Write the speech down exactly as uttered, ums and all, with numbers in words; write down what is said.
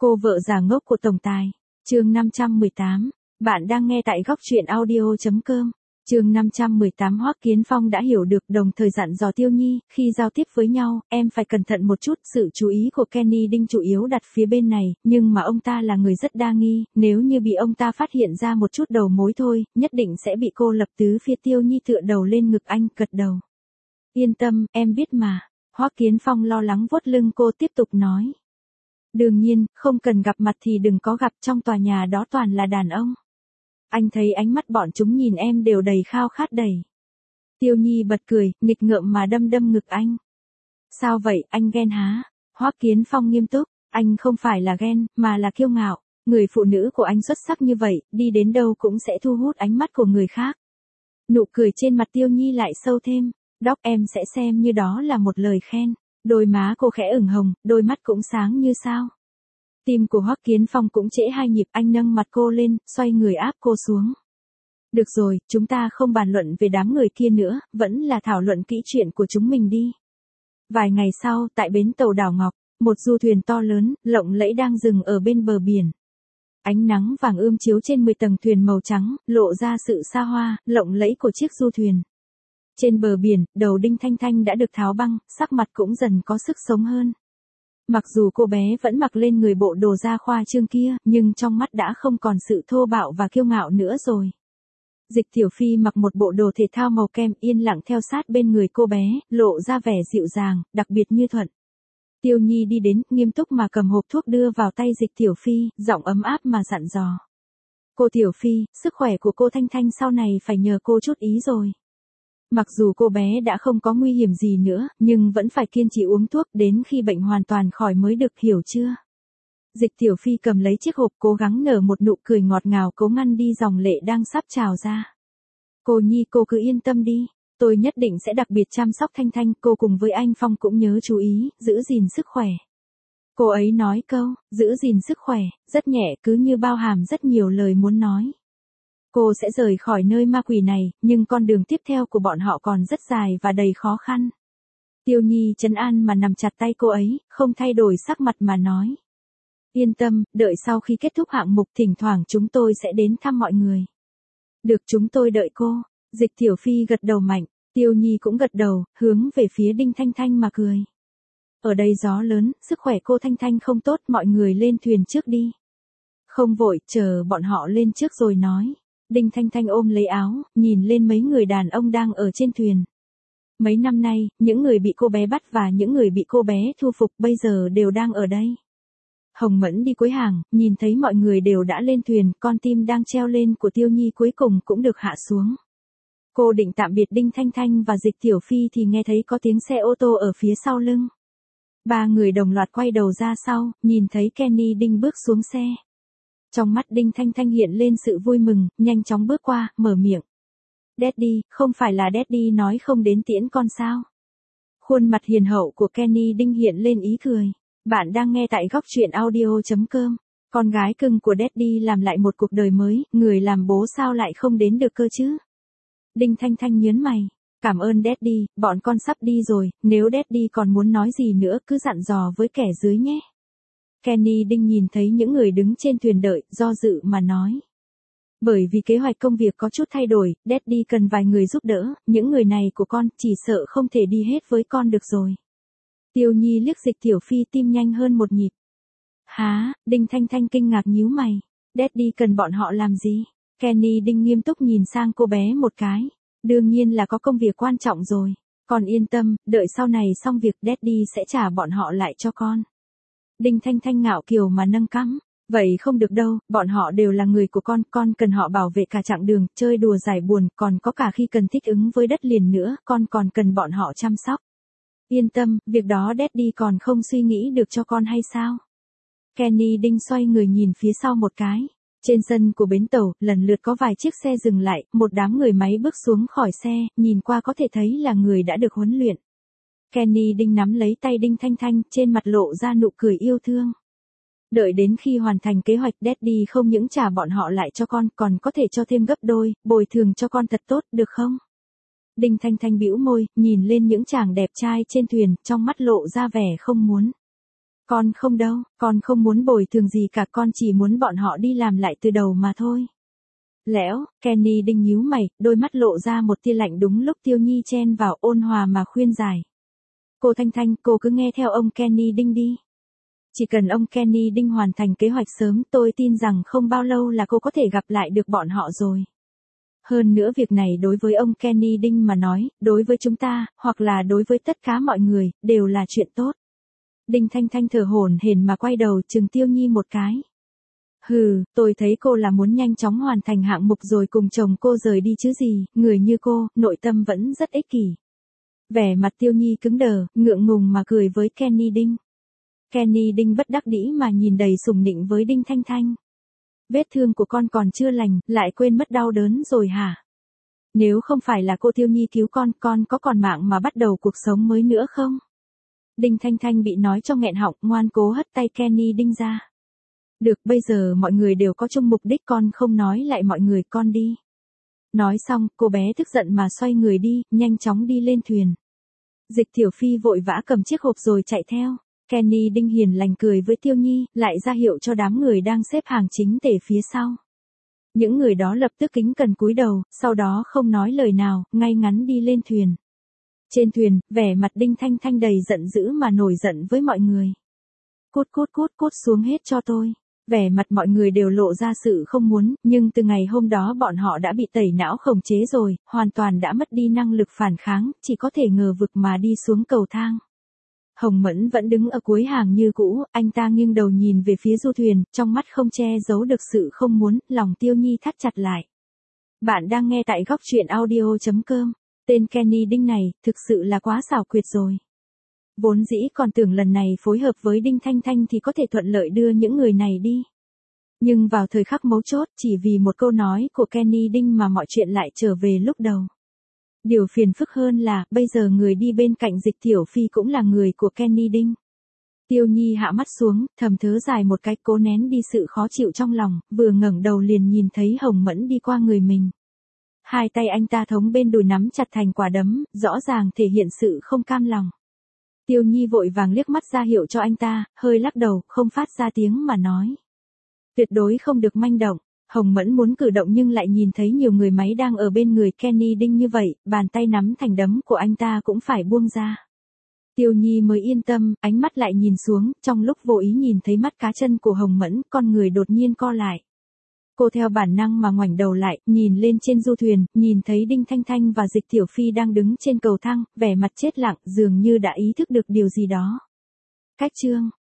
Cô vợ già ngốc của tổng tài. Chương năm trăm mười tám. Bạn đang nghe tại góc truyện audio chấm com. Chương năm trăm mười tám. Hoắc Kiến Phong đã hiểu được, đồng thời dặn dò Tiêu Nhi, khi giao tiếp với nhau, em phải cẩn thận một chút. Sự chú ý của Kenny Đinh chủ yếu đặt phía bên này, nhưng mà ông ta là người rất đa nghi, nếu như bị ông ta phát hiện ra một chút đầu mối thôi, nhất định sẽ bị cô lập. Tứ phía Tiêu Nhi tựa đầu lên ngực anh, gật đầu. Yên tâm, em biết mà. Hoắc Kiến Phong lo lắng vuốt lưng cô, tiếp tục nói. Đương nhiên, không cần gặp mặt thì đừng có gặp, trong tòa nhà đó toàn là đàn ông. Anh thấy ánh mắt bọn chúng nhìn em đều đầy khao khát đầy. Tiêu Nhi bật cười, nghịch ngợm mà đâm đâm ngực anh. Sao vậy, anh ghen há? Hoắc Kiến Phong nghiêm túc, anh không phải là ghen, mà là kiêu ngạo. Người phụ nữ của anh xuất sắc như vậy, đi đến đâu cũng sẽ thu hút ánh mắt của người khác. Nụ cười trên mặt Tiêu Nhi lại sâu thêm. Đóc, em sẽ xem như đó là một lời khen. Đôi má cô khẽ ửng hồng, đôi mắt cũng sáng như sao. Tim của Hoắc Kiến Phong cũng trễ hai nhịp, anh nâng mặt cô lên, xoay người áp cô xuống. Được rồi, chúng ta không bàn luận về đám người kia nữa, vẫn là thảo luận kỹ chuyện của chúng mình đi. Vài ngày sau, tại bến tàu đảo Ngọc, một du thuyền to lớn, lộng lẫy đang dừng ở bên bờ biển. Ánh nắng vàng ươm chiếu trên mười tầng thuyền màu trắng, lộ ra sự xa hoa, lộng lẫy của chiếc du thuyền. Trên bờ biển, đầu Đinh Thanh Thanh đã được tháo băng, sắc mặt cũng dần có sức sống hơn. Mặc dù cô bé vẫn mặc lên người bộ đồ da khoa trương kia, nhưng trong mắt đã không còn sự thô bạo và kiêu ngạo nữa rồi. Dịch Tiểu Phi mặc một bộ đồ thể thao màu kem, yên lặng theo sát bên người cô bé, lộ ra vẻ dịu dàng, đặc biệt như thuận. Tiêu Nhi đi đến, nghiêm túc mà cầm hộp thuốc đưa vào tay Dịch Tiểu Phi, giọng ấm áp mà dặn dò. Cô Tiểu Phi, sức khỏe của cô Thanh Thanh sau này phải nhờ cô chút ý rồi. Mặc dù cô bé đã không có nguy hiểm gì nữa, nhưng vẫn phải kiên trì uống thuốc đến khi bệnh hoàn toàn khỏi mới được, hiểu chưa? Dịch Tiểu Phi cầm lấy chiếc hộp, cố gắng nở một nụ cười ngọt ngào, cố ngăn đi dòng lệ đang sắp trào ra. Cô Nhi, cô cứ yên tâm đi, tôi nhất định sẽ đặc biệt chăm sóc Thanh Thanh, cô cùng với anh Phong cũng nhớ chú ý, giữ gìn sức khỏe. Cô ấy nói câu, giữ gìn sức khỏe, rất nhẹ, cứ như bao hàm rất nhiều lời muốn nói. Cô sẽ rời khỏi nơi ma quỷ này, nhưng con đường tiếp theo của bọn họ còn rất dài và đầy khó khăn. Tiêu Nhi trấn an mà nằm chặt tay cô ấy, không thay đổi sắc mặt mà nói. Yên tâm, đợi sau khi kết thúc hạng mục thỉnh thoảng chúng tôi sẽ đến thăm mọi người. Được, chúng tôi đợi cô. Dịch Tiểu Phi gật đầu mạnh, Tiêu Nhi cũng gật đầu, hướng về phía Đinh Thanh Thanh mà cười. Ở đây gió lớn, sức khỏe cô Thanh Thanh không tốt, mọi người lên thuyền trước đi. Không vội, chờ bọn họ lên trước rồi nói. Đinh Thanh Thanh ôm lấy áo, nhìn lên mấy người đàn ông đang ở trên thuyền. Mấy năm nay, những người bị cô bé bắt và những người bị cô bé thu phục bây giờ đều đang ở đây. Hồng Mẫn đi cuối hàng, nhìn thấy mọi người đều đã lên thuyền, con tim đang treo lên của Tiêu Nhi cuối cùng cũng được hạ xuống. Cô định tạm biệt Đinh Thanh Thanh và Dịch Tiểu Phi thì nghe thấy có tiếng xe ô tô ở phía sau lưng. Ba người đồng loạt quay đầu ra sau, nhìn thấy Kenny Đinh bước xuống xe. Trong mắt Đinh Thanh Thanh hiện lên sự vui mừng, nhanh chóng bước qua, mở miệng. Daddy, không phải là Daddy nói không đến tiễn con sao? Khuôn mặt hiền hậu của Kenny Đinh hiện lên ý cười. Bạn đang nghe tại góc truyện audio chấm com. Con gái cưng của Daddy làm lại một cuộc đời mới, người làm bố sao lại không đến được cơ chứ? Đinh Thanh Thanh nhớn mày. Cảm ơn Daddy, bọn con sắp đi rồi, nếu Daddy còn muốn nói gì nữa cứ dặn dò với kẻ dưới nhé. Kenny Đinh nhìn thấy những người đứng trên thuyền đợi, do dự mà nói. Bởi vì kế hoạch công việc có chút thay đổi, Daddy cần vài người giúp đỡ, những người này của con chỉ sợ không thể đi hết với con được rồi. Tiêu Nhi liếc Dịch Tiểu Phi, tim nhanh hơn một nhịp. Há, Đinh Thanh Thanh kinh ngạc nhíu mày. Daddy cần bọn họ làm gì? Kenny Đinh nghiêm túc nhìn sang cô bé một cái. Đương nhiên là có công việc quan trọng rồi. Con yên tâm, đợi sau này xong việc Daddy sẽ trả bọn họ lại cho con. Đinh Thanh Thanh ngạo kiều mà nâng cằm. Vậy không được đâu, bọn họ đều là người của con, con cần họ bảo vệ cả chặng đường, chơi đùa giải buồn, còn có cả khi cần thích ứng với đất liền nữa, con còn cần bọn họ chăm sóc. Yên tâm, việc đó Daddy còn không suy nghĩ được cho con hay sao? Kenny Đinh xoay người nhìn phía sau một cái. Trên sân của bến tàu, lần lượt có vài chiếc xe dừng lại, một đám người máy bước xuống khỏi xe, nhìn qua có thể thấy là người đã được huấn luyện. Kenny Đinh nắm lấy tay Đinh Thanh Thanh, trên mặt lộ ra nụ cười yêu thương. Đợi đến khi hoàn thành kế hoạch, Daddy không những trả bọn họ lại cho con, còn có thể cho thêm gấp đôi, bồi thường cho con thật tốt, được không? Đinh Thanh Thanh bĩu môi, nhìn lên những chàng đẹp trai trên thuyền, trong mắt lộ ra vẻ không muốn. Con không đâu, con không muốn bồi thường gì cả, con chỉ muốn bọn họ đi làm lại từ đầu mà thôi. Lẽo, Kenny Đinh nhíu mày, đôi mắt lộ ra một tia lạnh đúng lúc Tiêu Nhi chen vào ôn hòa mà khuyên giải. Cô Thanh Thanh, cô cứ nghe theo ông Kenny Đinh đi. Chỉ cần ông Kenny Đinh hoàn thành kế hoạch sớm, tôi tin rằng không bao lâu là cô có thể gặp lại được bọn họ rồi. Hơn nữa việc này đối với ông Kenny Đinh mà nói, đối với chúng ta, hoặc là đối với tất cả mọi người, đều là chuyện tốt. Đinh Thanh Thanh thở hổn hển mà quay đầu chừng Tiêu Nhi một cái. Hừ, tôi thấy cô là muốn nhanh chóng hoàn thành hạng mục rồi cùng chồng cô rời đi chứ gì, người như cô, nội tâm vẫn rất ích kỷ. Vẻ mặt Tiêu Nhi cứng đờ, ngượng ngùng mà cười với Kenny Đinh. Kenny Đinh bất đắc dĩ mà nhìn đầy sùng nịnh với Đinh Thanh Thanh. Vết thương của con còn chưa lành, lại quên mất đau đớn rồi hả? Nếu không phải là cô Tiêu Nhi cứu con, con có còn mạng mà bắt đầu cuộc sống mới nữa không? Đinh Thanh Thanh bị nói cho nghẹn họng, ngoan cố hất tay Kenny Đinh ra. Được, bây giờ mọi người đều có chung mục đích, con không nói lại mọi người, con đi. Nói xong, cô bé tức giận mà xoay người đi, nhanh chóng đi lên thuyền. Dịch Tiểu Phi vội vã cầm chiếc hộp rồi chạy theo. Kenny Đinh hiền lành cười với Tiêu Nhi, lại ra hiệu cho đám người đang xếp hàng chính tề phía sau. Những người đó lập tức kính cẩn cúi đầu, sau đó không nói lời nào, ngay ngắn đi lên thuyền. Trên thuyền, vẻ mặt Đinh Thanh Thanh đầy giận dữ mà nổi giận với mọi người. Cút cút cút cút xuống hết cho tôi. Vẻ mặt mọi người đều lộ ra sự không muốn, nhưng từ ngày hôm đó bọn họ đã bị tẩy não khống chế rồi, hoàn toàn đã mất đi năng lực phản kháng, chỉ có thể ngờ vực mà đi xuống cầu thang. Hồng Mẫn vẫn đứng ở cuối hàng như cũ, anh ta nghiêng đầu nhìn về phía du thuyền, trong mắt không che giấu được sự không muốn, lòng Tiêu Nhi thắt chặt lại. Bạn đang nghe tại góc truyện audio chấm com. Tên Kenny Đinh này, thực sự là quá xảo quyệt rồi. Vốn dĩ còn tưởng lần này phối hợp với Đinh Thanh Thanh thì có thể thuận lợi đưa những người này đi. Nhưng vào thời khắc mấu chốt, chỉ vì một câu nói của Kenny Đinh mà mọi chuyện lại trở về lúc đầu. Điều phiền phức hơn là, bây giờ người đi bên cạnh Dịch Tiểu Phi cũng là người của Kenny Đinh. Tiêu Nhi hạ mắt xuống, thầm thớ dài một cái, cố nén đi sự khó chịu trong lòng, vừa ngẩng đầu liền nhìn thấy Hồng Mẫn đi qua người mình. Hai tay anh ta thống bên đùi nắm chặt thành quả đấm, rõ ràng thể hiện sự không cam lòng. Tiêu Nhi vội vàng liếc mắt ra hiệu cho anh ta, hơi lắc đầu, không phát ra tiếng mà nói. Tuyệt đối không được manh động. Hồng Mẫn muốn cử động nhưng lại nhìn thấy nhiều người máy đang ở bên người Kenny Đinh như vậy, bàn tay nắm thành đấm của anh ta cũng phải buông ra. Tiêu Nhi mới yên tâm, ánh mắt lại nhìn xuống, trong lúc vô ý nhìn thấy mắt cá chân của Hồng Mẫn, con người đột nhiên co lại. Cô theo bản năng mà ngoảnh đầu lại, nhìn lên trên du thuyền, nhìn thấy Đinh Thanh Thanh và Dịch Tiểu Phi đang đứng trên cầu thang, vẻ mặt chết lặng, dường như đã ý thức được điều gì đó. Cách chương